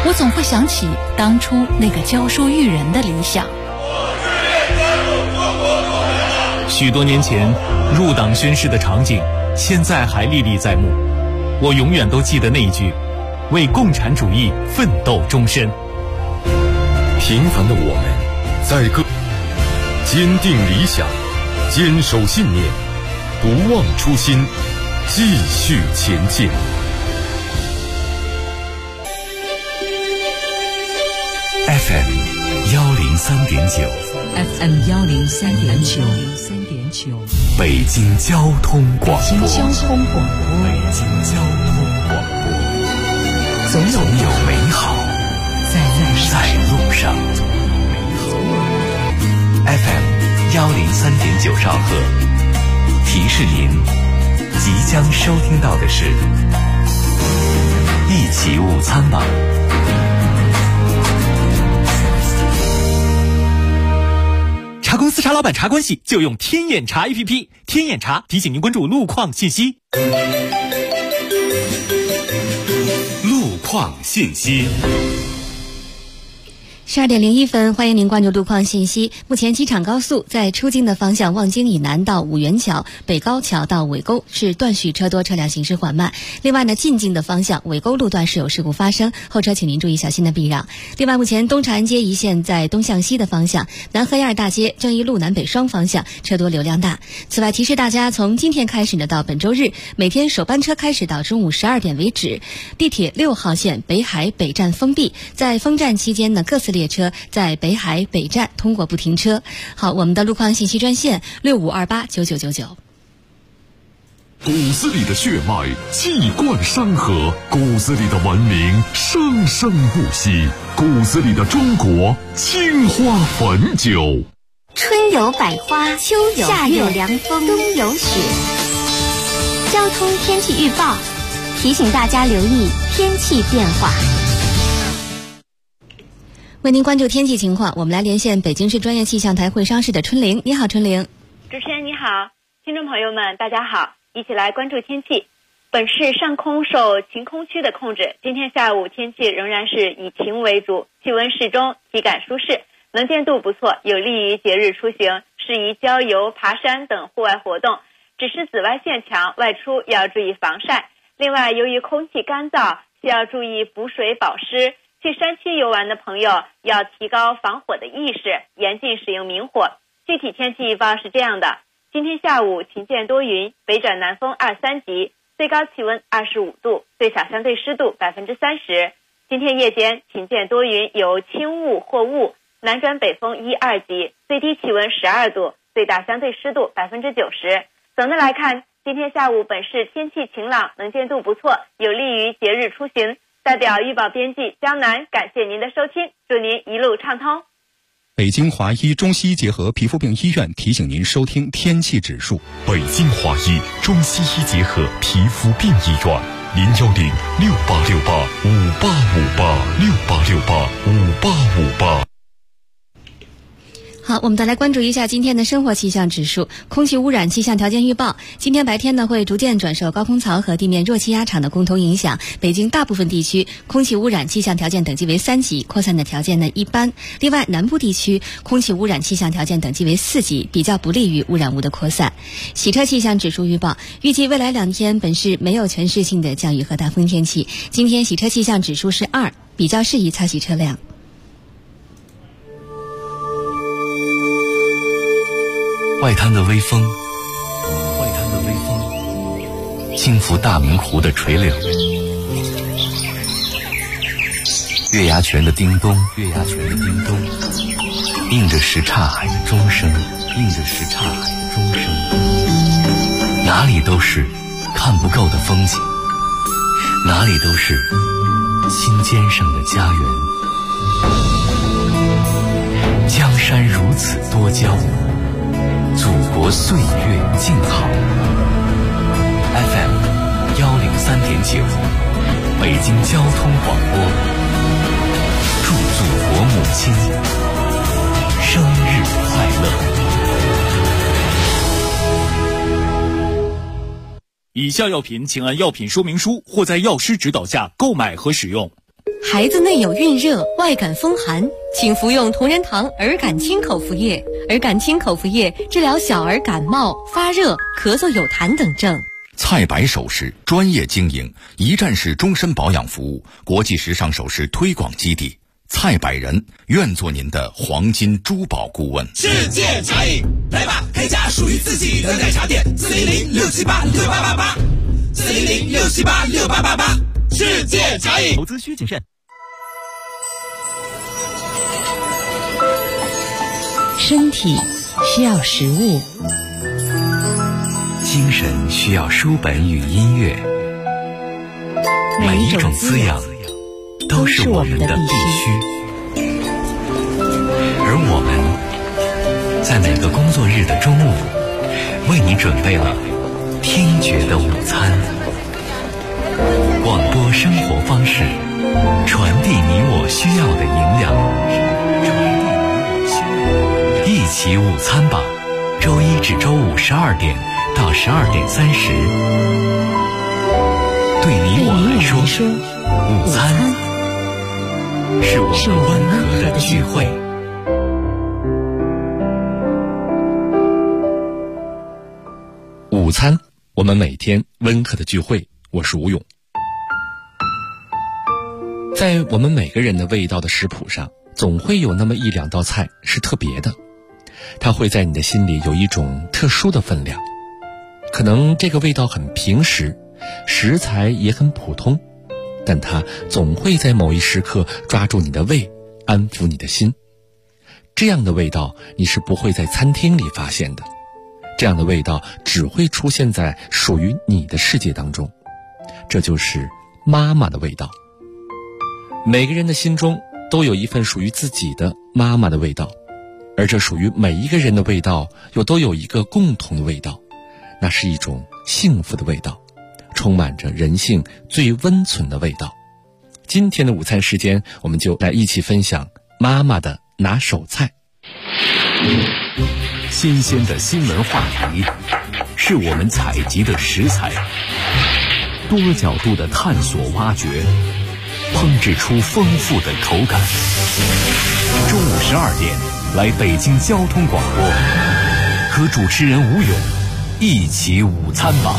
我总会想起当初那个教书育人的理想。 许多年前入党宣誓的场景，现在还历历在目。我永远都记得那一句：为共产主义奋斗终身。 平凡的我们，在坚定理想，坚守信念，不忘初心，继续前进。 FM 103.9，FM 103.9， 北京交通广播， 北京交通广播， 总有美好在路上。FM 103.9兆赫，提示您即将收听到的是一起午餐榜。 茶公司茶老板茶关系就用天眼查 APP， 天眼查提醒您关注路况信息。 路况信息。 12点01分，欢迎您关注路况信息。目前机场高速在出京的方向望京以南到五元桥、北高桥到尾沟是断续车多，车辆行驶缓慢。另外呢，进京的方向尾沟路段是有事故发生，后车请您注意小心的避让。另外，目前东长安街一线在东向西的方向，南河1-2大街、正义路南北双方向车多流量大。此外，提示大家，从今天开始呢，到本周日，每天首班车开始到中午12点为止。地铁6号线北海北站封闭，在封站期间呢，各次列车在北海北站通过不停车。好，我们的路况信息专线65289999。 骨子里的血脉气贯山河，骨子里的文明生生不息，骨子里的中国青花汾酒。 春有百花，秋有夏有凉风，冬有雪。交通天气预报提醒大家留意天气变化。 为您关注天气情况，我们来连线北京市专业气象台会商室的春玲。你好，春玲。 主持人你好，听众朋友们大家好，一起来关注天气。本市上空受晴空区的控制，今天下午天气仍然是以晴为主，气温适中，体感舒适，能见度不错，有利于节日出行，适宜郊游、爬山等户外活动。只是紫外线强，外出要注意防晒。另外，由于空气干燥，需要注意补水保湿。去山区游玩的朋友要提高防火的意识，严禁使用明火。具体天气预报是这样的：今天下午晴见多云，北转南风2、3级，最高气温25度，最小相对湿度30%。今天夜间晴见多云，有轻雾或雾，南转北风1、2级，最低气温12度，最大相对湿度90%。总的来看，今天下午本市天气晴朗，能见度不错，有利于节日出行。代表预报编辑江南感谢您的收听，祝您一路畅通。 北京华医中西医结合皮肤病医院提醒您收听天气指数。 北京华医中西医结合皮肤病医院，010-6868-5858，6868-5858。 好，我们再来关注一下今天的生活气象指数。空气污染气象条件预报，今天白天呢会逐渐转受高空槽和地面弱气压场的共同影响，北京大部分地区空气污染气象条件等级为3级，扩散的条件呢一般。另外，南部地区空气污染气象条件等级为4级，比较不利于污染物的扩散。洗车气象指数预报，预计未来2天本市没有全市性的降雨和大风天气。今天洗车气象指数是2，比较适宜擦洗车辆。 外滩的微风轻拂大明湖的垂柳，月牙泉的叮咚，映着什刹海的钟声，哪里都是看不够的风景，哪里都是心尖上的家园。江山如此多娇，祖国岁月静好。FM 103.9，北京交通广播，祝祖国母亲生日快乐。 以下药品请按药品说明书或在药师指导下购买和使用。 孩子内有孕热、外感风寒，请服用同仁堂儿感清口服液。儿感清口服液治疗小儿感冒、发热、咳嗽有痰等症。 蔡白首饰专业经营，一站式终身保养服务，国际时尚首饰推广基地。蔡百人愿做您的黄金珠宝顾问。 世界茶饮，来吧，开家属于自己的奶茶店，400-678-6888，400-678-6888，世界茶饮。 投资需谨慎。 身体需要食物， 精神需要书本与音乐，每一种滋养都是我们的必须。而我们在每个工作日的中午，为你准备了听觉的午餐。广播生活方式，传递你我需要的营养。一起午餐吧，周一至周五12点到12点30。对你我来说，午餐是我们温和的聚会。 午餐，我们每天温和的聚会。我是吴勇。在我们每个人的味道的食谱上，总会有那么一两道菜是特别的，它会在你的心里有一种特殊的分量。可能这个味道很平实，食材也很普通，但它总会在某一时刻抓住你的胃，安抚你的心。这样的味道你是不会在餐厅里发现的，这样的味道只会出现在属于你的世界当中。这就是妈妈的味道。每个人的心中都有一份属于自己的妈妈的味道，而这属于每一个人的味道又都有一个共同的味道，那是一种幸福的味道，充满着人性最温存的味道。今天的午餐时间，我们就来一起分享妈妈的拿手菜。 新鲜的新闻话题是我们采集的食材，多角度的探索挖掘，烹制出丰富的口感。中午12点来北京交通广播，和主持人吴勇一起午餐吧。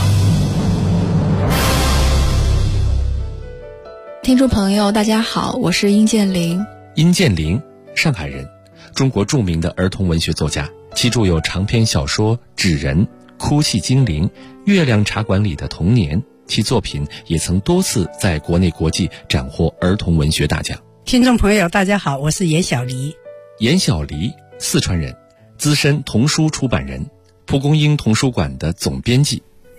听众朋友大家好，我是殷建玲。 殷建玲，上海人，中国著名的儿童文学作家，其著有长篇小说《纸人》《哭泣精灵》《月亮茶馆里的童年》，其作品也曾多次在国内国际斩获儿童文学大奖。 听众朋友大家好，我是严小黎。 严小黎，四川人，资深童书出版人，蒲公英童书馆的总编辑。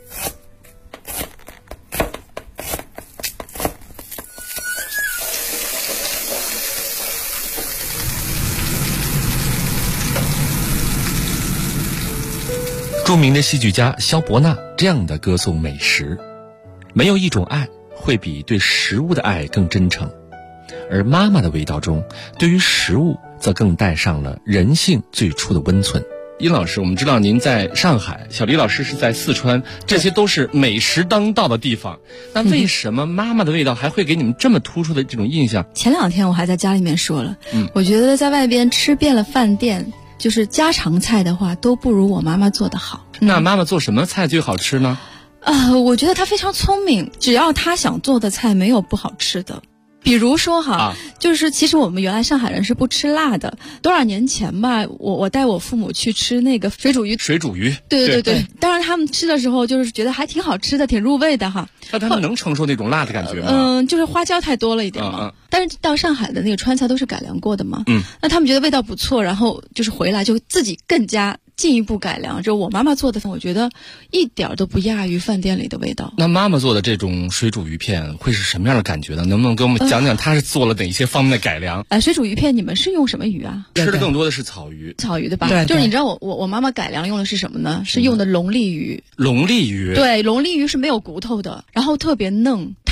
著名的戏剧家萧伯纳这样的歌颂美食：没有一种爱会比对食物的爱更真诚，而妈妈的味道中，对于食物则更带上了人性最初的温存。殷老师，我们知道您在上海，小黎老师是在四川，这些都是美食当道的地方。那为什么妈妈的味道还会给你们这么突出的这种印象？ 前2天我还在家里面说了，我觉得在外边吃遍了饭店，就是家常菜的话，都不如我妈妈做得好。 那妈妈做什么菜最好吃呢？ 我觉得她非常聪明，只要她想做的菜，没有不好吃的。比如说就是其实我们原来上海人是不吃辣的。多少年前吧，我带我父母去吃那个水煮鱼。水煮鱼，对。当然他们吃的时候就是觉得还挺好吃的，挺入味的哈。 那他们能承受那种辣的感觉吗？ 就是花椒太多了一点嘛。但是到上海的那个川菜都是改良过的嘛。那他们觉得味道不错，然后就是回来就自己更加进一步改良。就我妈妈做的饭，我觉得一点都不亚于饭店里的味道。 那妈妈做的这种水煮鱼片会是什么样的感觉呢？能不能给我们讲讲她是做了哪些方面的改良？ 水煮鱼片你们是用什么鱼啊？ 吃的更多的是草鱼。草鱼对吧？对。就是你知道我妈妈改良用的是什么呢？是用的龙利鱼。龙利鱼？对，龙利鱼是没有骨头的，然后特别嫩。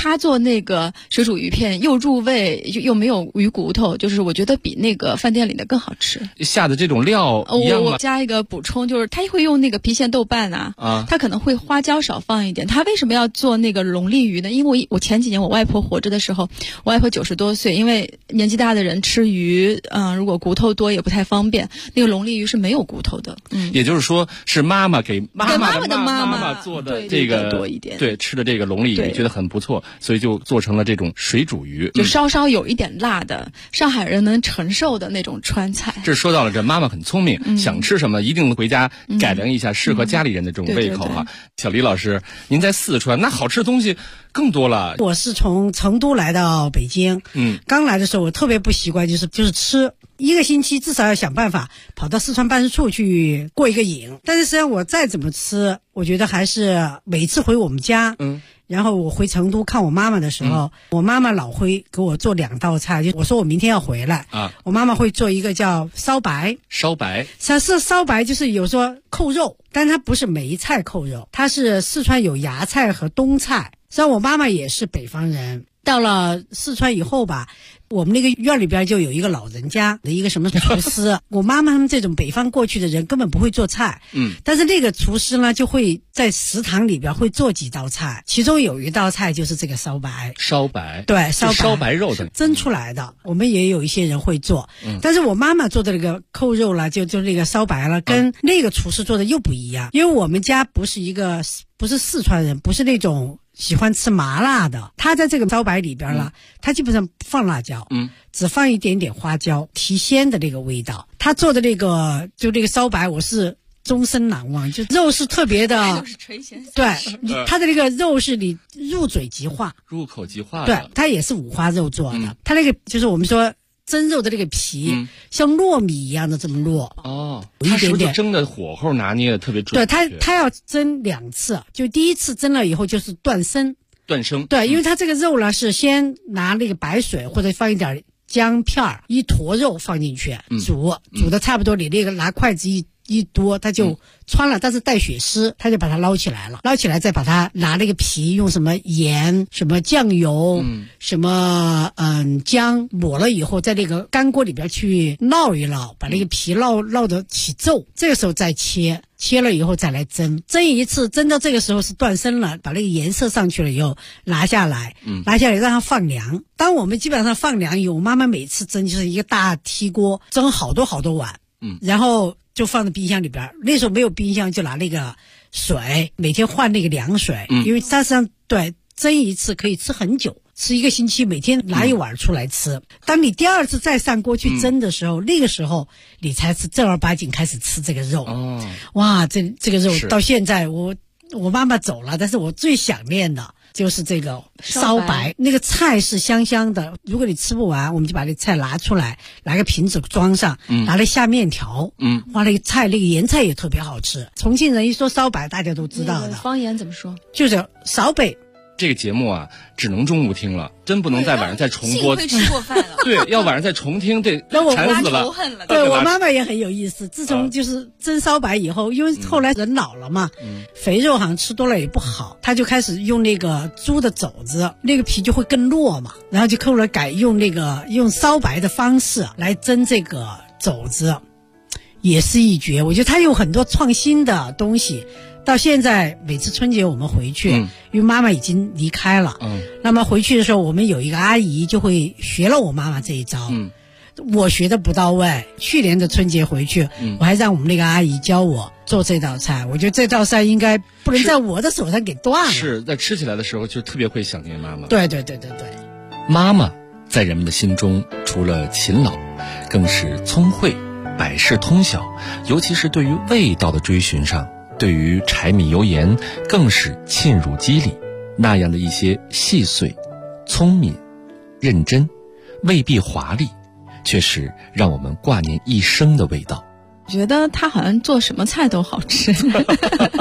他做那个水煮鱼片又入味又没有鱼骨头，就是我觉得比那个饭店里的更好吃。 下的这种料一样吗？ 我加一个补充，就是他会用那个郫县豆瓣他可能会花椒少放一点。他为什么要做那个龙利鱼呢？因为我前几年我外婆活着的时候，我外婆90多岁，因为年纪大的人吃鱼，如果骨头多也不太方便，那个龙利鱼是没有骨头的。 也就是说是妈妈给妈妈的妈妈做的这个多一点， 对，吃的这个龙利鱼觉得很不错，所以就做成了这种水煮鱼， 就稍稍有一点辣的，上海人能承受的那种川菜。 这说到了，这妈妈很聪明，想吃什么一定回家改良一下，适合家里人的这种胃口啊。小李老师，您在四川，那好吃的东西更多了。 我是从成都来到北京，刚来的时候我特别不习惯，就是吃。1个星期至少要想办法跑到四川办事处去过一个瘾，但是实际上我再怎么吃，我觉得还是每次回我们家，然后我回成都看我妈妈的时候，我妈妈老会给我做2道菜，就我说我明天要回来我妈妈会做一个叫烧白，烧白就是有说扣肉，但它不是梅菜扣肉，它是四川有芽菜和冬菜。虽然我妈妈也是北方人，到了四川以后吧，我们那个院里边就有一个老人家的一个什么厨师我妈妈他们这种北方过去的人根本不会做菜，但是那个厨师呢就会在食堂里边会做几道菜，其中有一道菜就是这个烧白，对，烧白肉的蒸出来的，我们也有一些人会做，但是我妈妈做的那个扣肉了，就那个烧白了，跟那个厨师做的又不一样，因为我们家不是四川人，不是那种喜欢吃麻辣的，他在这个烧白里边了，他基本上不放辣椒，只放一点点花椒，提鲜的那个味道。他做的那个就那个烧白，我是终身难忘，就肉是特别的，对，他的那个肉是你入嘴即化， 入口即化， 对，他也是五花肉做的，他那个就是我们说蒸肉的那个皮，像糯米一样的这么糯。 它是不是蒸的火候拿捏的特别准确？ 对，它要蒸2次，就第一次蒸了以后就是断生。对，因为它这个肉呢是先拿那个白水或者放一点姜片一坨肉放进去煮的差不多，你那个拿筷子一多它就穿了，但是带血丝，他就把它捞起来了，捞起来再把它拿那个皮用什么盐什么酱油什么姜抹了以后，在那个干锅里边去烙一烙，把那个皮烙得起皱，这个时候再切了以后再来蒸一次，蒸到这个时候是断生了，把那个颜色上去了以后拿下来让它放凉。当我们基本上放凉以后，我妈妈每次蒸就是一个大屉锅，蒸好多碗，然后就放在冰箱里边。那时候没有冰箱，就拿那个水，每天换那个凉水，因为它实际上对蒸一次可以吃很久，吃1个星期，每天拿一碗出来吃。当你第2次再上锅去蒸的时候，那个时候你才是正儿八经开始吃这个肉。哇，这个肉到现在我妈妈走了，但是我最想念的就是这个烧白，那个菜是香香的，如果你吃不完，我们就把那菜拿出来，拿个瓶子装上，拿来下面条，哇，那个菜那个盐菜也特别好吃。重庆人一说烧白，大家都知道的。 方言怎么说？ 就是烧白。 这个节目啊，只能中午听了，真不能在晚上再重播。 幸亏吃过饭了。 对，要晚上再重听，对，馋死了。 对，我妈妈也很有意思。自从就是蒸烧白以后，因为后来人老了嘛，肥肉好像吃多了也不好，她就开始用那个猪的肘子，那个皮就会更糯嘛，然后就后来改用烧白的方式来蒸这个肘子，也是一绝。我觉得她有很多创新的东西。到现在每次春节我们回去，因为妈妈已经离开了，那么回去的时候我们有一个阿姨就会学了我妈妈这一招，我学的不到位。去年的春节回去，我还让我们那个阿姨教我做这道菜，我觉得这道菜应该不能在我的手上给断了。 是在吃起来的时候就特别会想念妈妈。 对， 妈妈在人们的心中除了勤劳，更是聪慧，百事通晓，尤其是对于味道的追寻上，对于柴米油盐更是沁入肌理，那样的一些细碎、聪明、认真，未必华丽，却是让我们挂念一生的味道。 觉得他好像做什么菜都好吃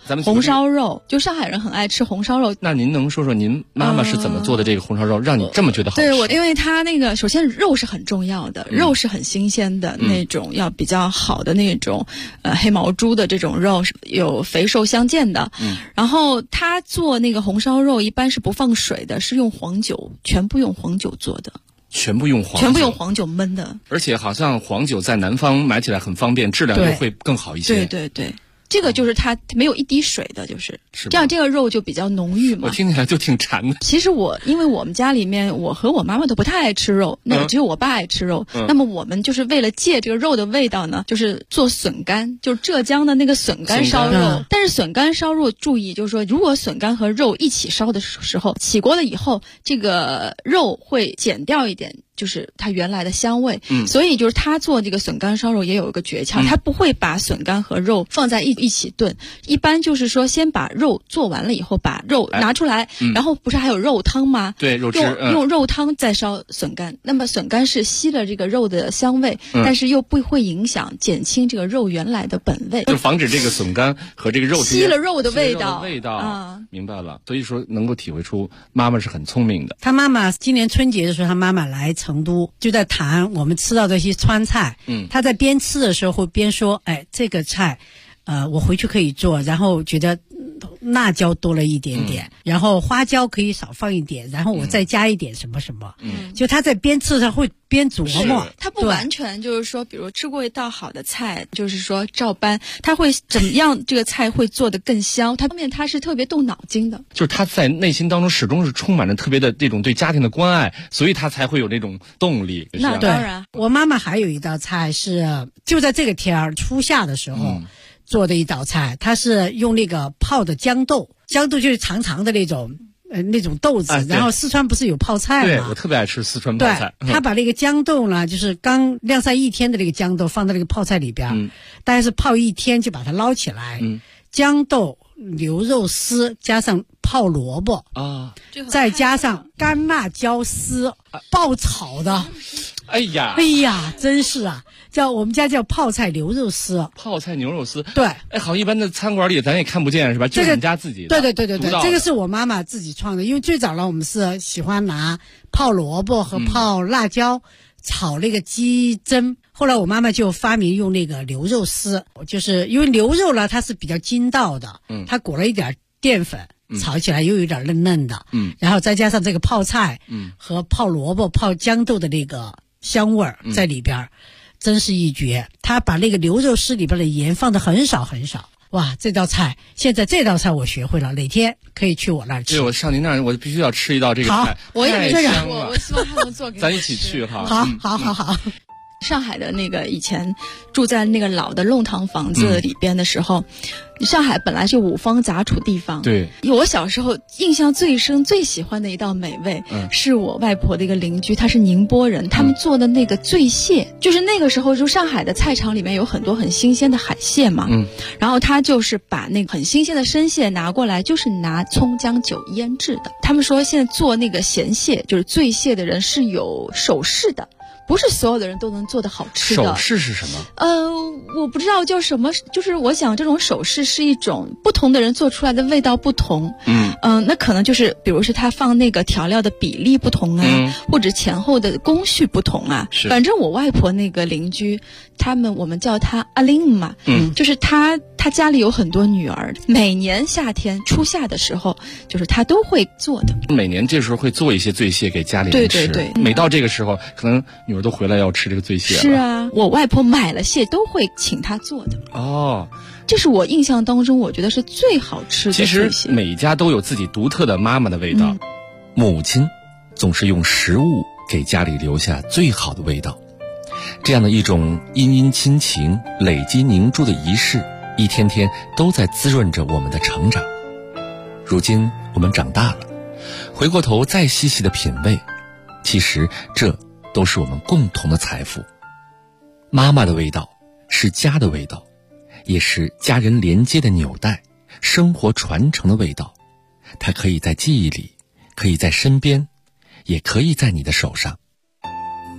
咱们红烧肉，就上海人很爱吃红烧肉。 那您能说说您妈妈是怎么做的这个红烧肉，让你这么觉得好吃？ 对，因为它那个首先肉是很重要的，肉是很新鲜的那种，要比较好的那种黑毛猪的这种肉，有肥瘦相间的。然后他做那个红烧肉一般是不放水的，是用黄酒，全部用黄酒做的。 全部用黄酒焖的， 而且好像黄酒在南方买起来很方便，质量也会更好一些。 对，这个就是它没有一滴水的，就是这样，这个肉就比较浓郁嘛。 我听起来就挺馋的。 其实因为我们家里面，我和我妈妈都不太爱吃肉，那只有我爸爱吃肉。那么我们就是为了借这个肉的味道呢，就是做笋干，就是浙江的那个笋干烧肉。但是笋干烧肉注意，就是说如果笋干和肉一起烧的时候，起锅了以后，这个肉会减掉一点。就是它原来的香味，所以就是他做这个笋干烧肉也有一个诀窍，他不会把笋干和肉放在一起炖，一般就是说先把肉做完了以后，把肉拿出来，然后不是还有肉汤吗？ 对，肉汁用肉汤再烧笋干，那么笋干是吸了这个肉的香味，但是又不会影响减轻这个肉原来的本味， 就防止这个笋干和这个肉吸了肉的味道。 明白了。所以说能够体会出妈妈是很聪明的。 他妈妈今年春节的时候，他妈妈来成都，就在谈我们吃到这些川菜。他在边吃的时候会边说，这个菜我回去可以做，然后觉得辣椒多了一点点，然后花椒可以少放一点，然后我再加一点什么什么。就他在边吃他会边琢磨。 他不完全就是说，比如吃过一道好的菜，就是说照搬，他会怎么样这个菜会做得更香，他后面他是特别动脑筋的。 就是他在内心当中始终是充满着特别的这种对家庭的关爱，所以他才会有这种动力。 那当然， 我妈妈还有一道菜是就在这个天儿初夏的时候做的一道菜，它是用那个泡的豇豆就是长长的那种豆子，然后四川不是有泡菜吗？ 对，我特别爱吃四川泡菜。 他把那个豇豆呢，就是刚晾晒一天的那个豇豆放在那个泡菜里边，大概是泡一天就把它捞起来，豇豆、牛肉丝加上泡萝卜再加上干辣椒丝爆炒的。 哎呀， 真是啊！我们家叫泡菜牛肉丝。 泡菜牛肉丝， 对。 好像一般的餐馆里咱也看不见是吧？就是你们家自己的。 对，这个是我妈妈自己创的。因为最早呢，我们是喜欢拿泡萝卜和泡辣椒炒那个鸡胗。后来我妈妈就发明用那个牛肉丝，就是因为牛肉呢它是比较筋道的，它裹了一点淀粉。炒起来又有点嫩嫩的，然后再加上这个泡菜，和泡萝卜、泡豇豆的那个香味儿在里边，真是一绝。他把那个牛肉丝里边的盐放的很少很少，哇，现在这道菜我学会了，哪天可以去我那儿吃。 对，我上您那儿，我必须要吃一道这个菜。 好，我也没吃过，我希望他能做给我吃。 咱一起去哈。 好。 上海的那个以前住在那个老的弄堂房子里边的时候，上海本来是五方杂处地方。 对， 我小时候印象最深、最喜欢的一道美味，是我外婆的一个邻居，他是宁波人，他们做的那个醉蟹，就是那个时候就上海的菜场里面有很多很新鲜的海蟹嘛，然后他就是把那个很新鲜的生蟹拿过来，就是拿葱姜酒腌制的。他们说现在做那个咸蟹，就是醉蟹的人是有手势的。不是所有的人都能做得好吃的。 手势是什么？ 我不知道叫什么，就是我想这种手势是一种不同的人做出来的味道不同。那可能就是比如是他放那个调料的比例不同啊，或者前后的工序不同啊。反正我外婆那个邻居，我们叫她阿玲嘛，就是她家里有很多女儿，每年夏天初夏的时候，就是她都会做的。 每年这时候会做一些醉蟹给家里人吃。 对， 每到这个时候，可能女儿都回来要吃这个醉蟹了。 是啊，我外婆买了蟹都会请她做的。 哦， 这是我印象当中我觉得是最好吃的醉蟹。 其实每一家都有自己独特的妈妈的味道。母亲总是用食物给家里留下最好的味道。这样的一种殷殷亲情累积凝铸的仪式，一天天都在滋润着我们的成长。如今我们长大了，回过头再细细的品味，其实这都是我们共同的财富。妈妈的味道是家的味道，也是家人连接的纽带，生活传承的味道。它可以在记忆里，可以在身边，也可以在你的手上。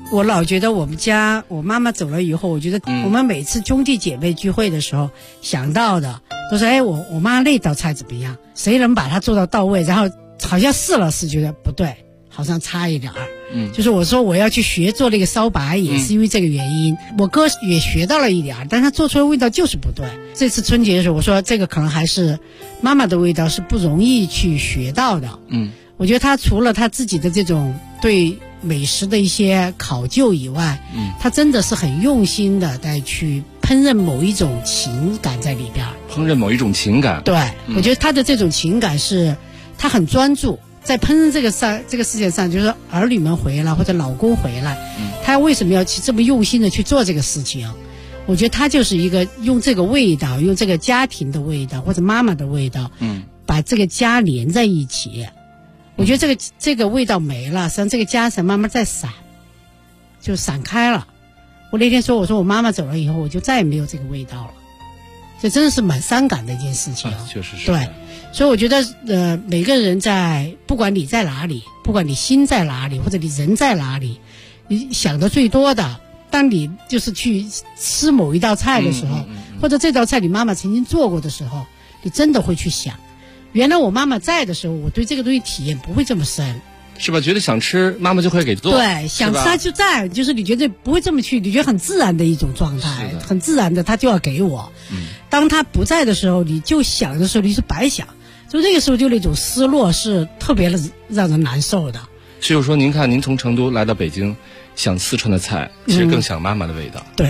我老觉得我们家我妈妈走了以后，我觉得我们每次兄弟姐妹聚会的时候想到的都是，哎，我妈那道菜怎么样？谁能把它做到位？然后好像试了试，觉得不对，好像差一点儿。就是我说我要去学做那个烧白，也是因为这个原因。我哥也学到了一点儿，但他做出来味道就是不对。这次春节的时候，我说这个可能还是妈妈的味道是不容易去学到的。我觉得他除了他自己的这种对美食的一些考究以外，他真的是很用心的在去烹饪某一种情感在里边。 烹饪某一种情感， 对，我觉得他的这种情感是他很专注在烹饪这个事情上，就是儿女们回来或者老公回来，他为什么要去这么用心的去做这个事情？我觉得他就是一个用这个味道，用这个家庭的味道或者妈妈的味道，把这个家连在一起。我觉得这个味道没了，实际上这个家才慢慢在散，就散开了。我那天说，我说我妈妈走了以后，我就再也没有这个味道了，这真的是蛮伤感的一件事情。 确实是。 对，所以我觉得每个人不管你在哪里，不管你心在哪里，或者你人在哪里，你想的最多的，当你就是去吃某一道菜的时候，或者这道菜你妈妈曾经做过的时候，你真的会去想，原来我妈妈在的时候，我对这个东西体验不会这么深， 是吧？觉得想吃，妈妈就会给做。 对，想吃她就在，就是你觉得不会这么去，你觉得很自然的一种状态，很自然的，她就要给我。当她不在的时候，你就想的时候，你是白想，就这个时候就那种失落是特别的让人难受的。 所以说，您看，您从成都来到北京，想四川的菜，其实更想妈妈的味道。 对。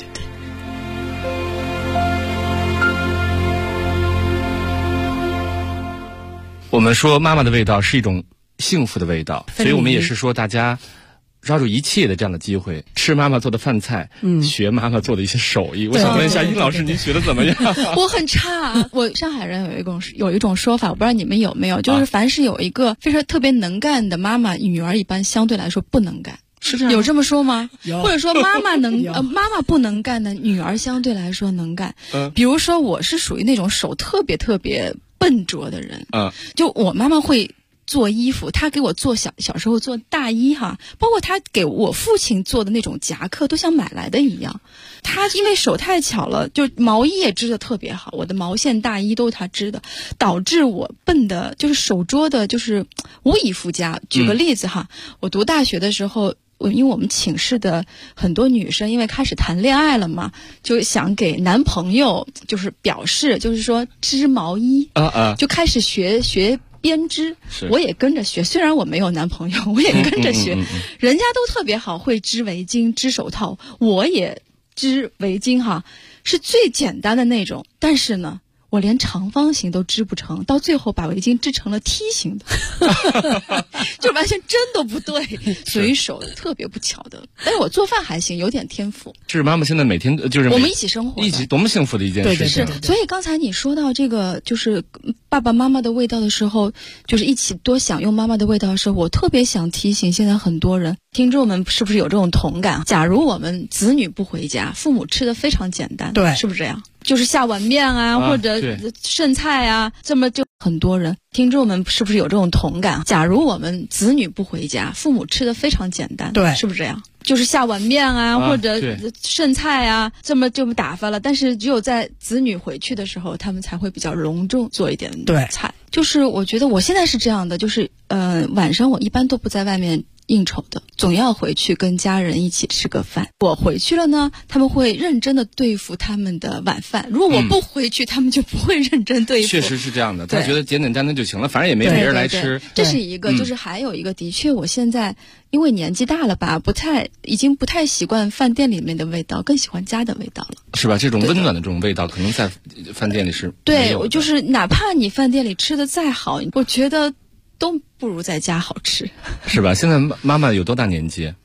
我们说妈妈的味道是一种幸福的味道，所以我们也是说大家抓住一切的这样的机会，吃妈妈做的饭菜，学妈妈做的一些手艺。我想问一下殷老师，您学的怎么样？ 我很差。我上海人有一种说法，我不知道你们有没有，就是凡是有一个非常特别能干的妈妈，女儿一般相对来说不能干。 是这样？ 有这么说吗？ 有。 或者说妈妈妈妈不能干的，女儿相对来说能干。比如说我是属于那种手特别特别笨拙的人。就我妈妈会做衣服，她给我做小时候做大衣哈，包括她给我父亲做的那种夹克，都像买来的一样。她因为手太巧了，就毛衣也织得特别好，我的毛线大衣都是她织的，导致我笨的，就是手拙的，就是无以复加。举个例子哈，我读大学的时候。因为我们寝室的很多女生因为开始谈恋爱了嘛，就想给男朋友就是表示，就是说织毛衣就开始学编织。我也跟着学，虽然我没有男朋友，我也跟着学。人家都特别好，会织围巾、织手套，我也织围巾哈，是最简单的那种。但是呢，我连长方形都织不成，到最后把围巾织成了梯形的，就完全针都不对，随手的特别不巧的。但是我做饭还行，有点天赋。 是妈妈现在每天就是我们一起生活， 一起多么幸福的一件事情。 对。所以刚才你说到这个就是爸爸妈妈的味道的时候，就是一起多享用妈妈的味道的时候，我特别想提醒现在很多人听众们，是不是有这种同感？假如我们子女不回家，父母吃的非常简单， 对， 是不是这样？就是下碗面啊，或者剩菜啊，这么就很多人听众们是不是有这种同感？假如我们子女不回家，父母吃的非常简单， 对， 是不是这样？就是下碗面啊，或者剩菜啊，这么打发了。但是只有在子女回去的时候，他们才会比较隆重做一点菜。就是我觉得我现在是这样的，就是晚上我一般都不在外面应酬的，总要回去跟家人一起吃个饭。我回去了呢，他们会认真的对付他们的晚饭，如果我不回去，他们就不会认真对付。 确实是这样的，他觉得简简单单就行了，反正也没别人来吃。 这是一个，就是还有一个，的确我现在因为年纪大了吧，已经不太习惯饭店里面的味道，更喜欢家的味道了， 是吧？这种温暖的这种味道，可能在饭店里是没有的。我就是哪怕你饭店里吃的再好，我觉得都不如在家好吃， 是吧？现在妈妈有多大年纪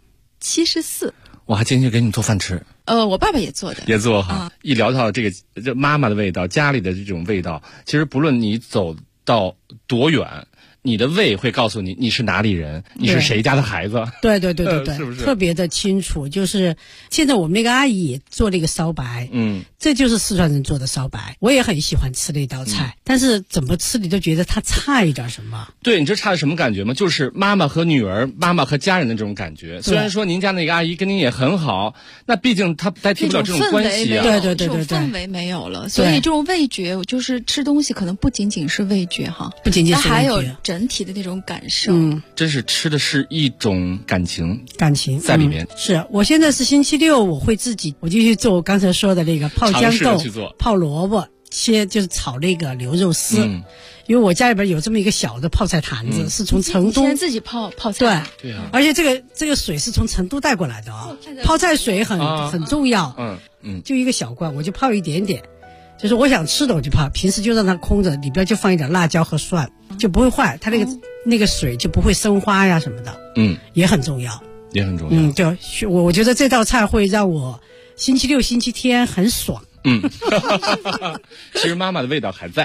？74。 我还坚决给你做饭吃。 我爸爸也做哈。一聊到这妈妈的味道，家里的这种味道，其实不论你走到多远， 你的胃会告诉你你是哪里人，你是谁家的孩子。 对， 是不是特别的清楚？就是现在我们那个阿姨也做了一个烧白，这就是四川人做的烧白，我也很喜欢吃那道菜，但是怎么吃你都觉得它差一点什么。 对，你这差的什么感觉吗？就是妈妈和女儿、妈妈和家人的这种感觉。虽然说您家那个阿姨跟您也很好，那毕竟她代替不了这种关系啊。 对， 这种氛围没有了，所以这种味觉，就是吃东西可能不仅仅是味觉哈， 不仅仅是味觉， 还有整体的那种感受。 真是吃的是一种感情在里面。 是我现在是星期六，我会自己我就去做我刚才说的那个泡豇豆、泡萝卜。就是炒那个牛肉丝，因为我家里边有这么一个小的泡菜坛子，是从成都。 先自己泡菜。 对啊。而且这个水是从成都带过来的啊，泡菜水很重要。就一个小罐，我就泡一点点，就是我想吃的我就泡，平时就让它空着，里边就放一点辣椒和蒜，就不会坏，它那个水就不会生花呀什么的。也很重要。对，我觉得这道菜会让我星期六、星期天很爽。 其实妈妈的味道还在。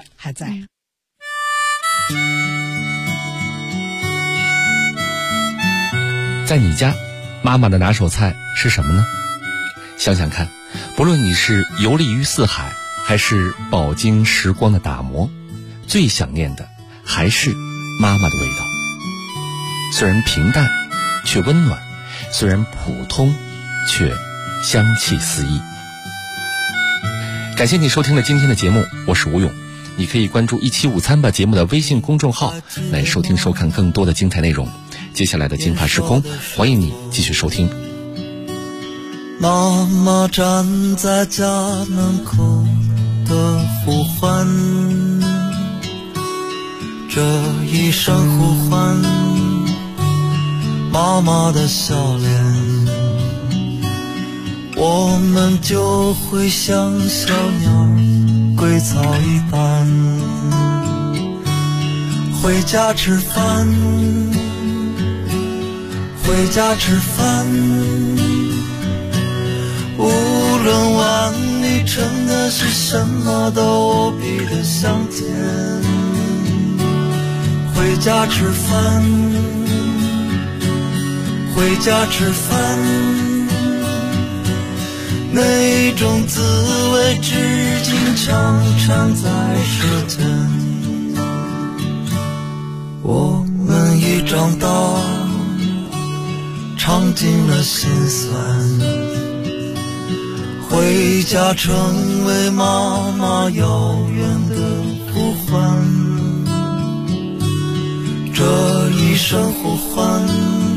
在你家，妈妈的拿手菜是什么呢？想想看，不论你是游历于四海，还是饱经时光的打磨，最想念的还是妈妈的味道。虽然平淡，却温暖；虽然普通，却香气四溢。感谢你收听了今天的节目，我是吴勇。你可以关注一期午餐吧节目的微信公众号来收听收看更多的精彩内容。接下来的金发时空，欢迎你继续收听。 妈妈站在家门口的呼唤，这一声呼唤，妈妈的笑脸，我们就会像小鸟归巢一般，回家吃饭，回家吃饭，无论碗里盛的是什么都无比的香甜。回家吃饭，回家吃饭，那种滋味至今常常在舌尖。我们已长大，尝尽了心酸，回家成为妈妈遥远的呼唤，这一声呼唤，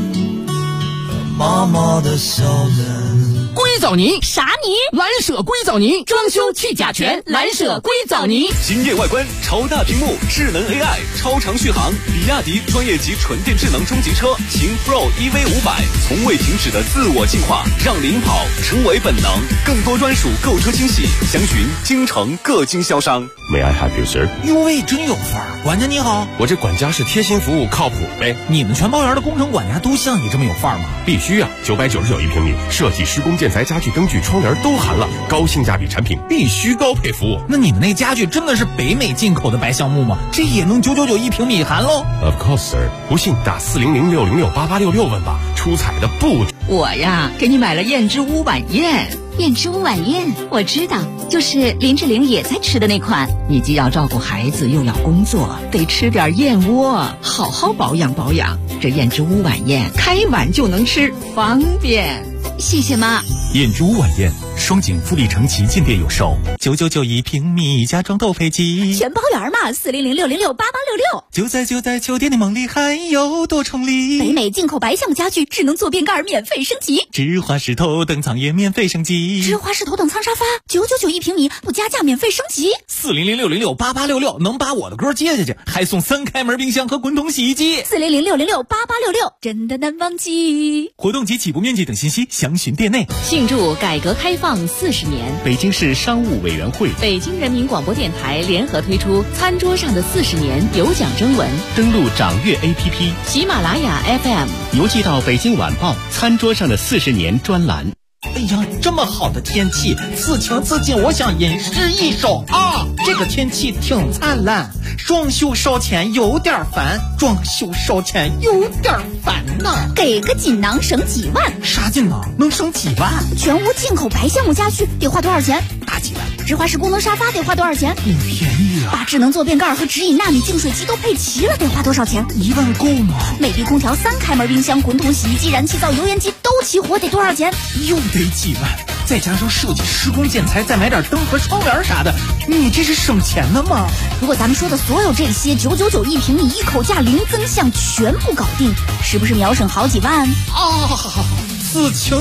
妈妈的笑脸。 硅藻泥啥泥？ 蓝舍硅藻泥，装修去甲醛，蓝舍硅藻泥。 惊艳外观，超大屏幕，智能 AI， 超长续航。比亚迪专业级纯电智能中级车秦 Pro EV500，从未停止的自我进化，让领跑成为本能。更多专属购车惊喜，详询京城各经销商。 May I help you, sir？ 哟喂，真有范儿！管家你好， 我这管家是贴心服务，靠谱呗。 你们全包园的工程管家都像你这么有范儿吗？ 必须啊！999一平米，设计、施工、建材、家具、灯具、窗帘都含了，高性价比产品，必须高配服务。 那你们那家具真的是北美进口的白橡木吗？这也能999一平米含喽 ？Of course, sir。不信打40060688866问吧。出彩的不止。 我呀，给你买了燕之屋晚宴。 燕之屋晚宴，我知道，就是林志玲也在吃的那款。 你既要照顾孩子，又要工作，得吃点燕窝，好好保养保养。这燕之屋晚宴，开碗就能吃，方便。 谢谢妈。 燕之屋晚宴，双井富力城旗舰店有售，999一平米，家装都配齐， 全包圆嘛，40060688866。 就在酒店的梦里，还有多重礼。 北美进口白橡木家具，智能坐便盖免费升级， 芝华士头等舱也免费升级， 芝华士头等舱沙发999一平米，不加价免费升级。 40060688866能把我的歌接下去，还送3开门冰箱和滚筒洗衣机。 40060688866真的难忘记。 活动及起步面积等信息详询店内。 庆祝改革开放40年， 北京市商务委员会、 北京人民广播电台联合推出餐桌上的40年有奖征文， 登录掌阅 APP、 喜马拉雅 FM， 邮寄到北京晚报餐桌上的40年专栏。 哎呀，这么好的天气，此情此景，我想吟诗一首啊！这个天气挺灿烂， 装修烧钱有点烦，装修烧钱有点烦呐。 给个锦囊省几万？ 啥锦囊能省几万？ 全屋进口白橡木家具得花多少钱？ 大几万。 直滑式功能沙发得花多少钱？ 便宜啊。 把智能坐便盖和直饮纳米净水机都配齐了得花多少钱 ？1万够吗？ 美的空调、3开门冰箱、滚筒洗衣机、燃气灶、油烟机都齐活得多少钱？ 又得几万。再加上设计施工建材，再买点灯和窗帘啥的，你这是省钱的吗？ 如果咱们说的所有这些999一平米，一口价零增项全部搞定，是不是秒省好几万？ 此情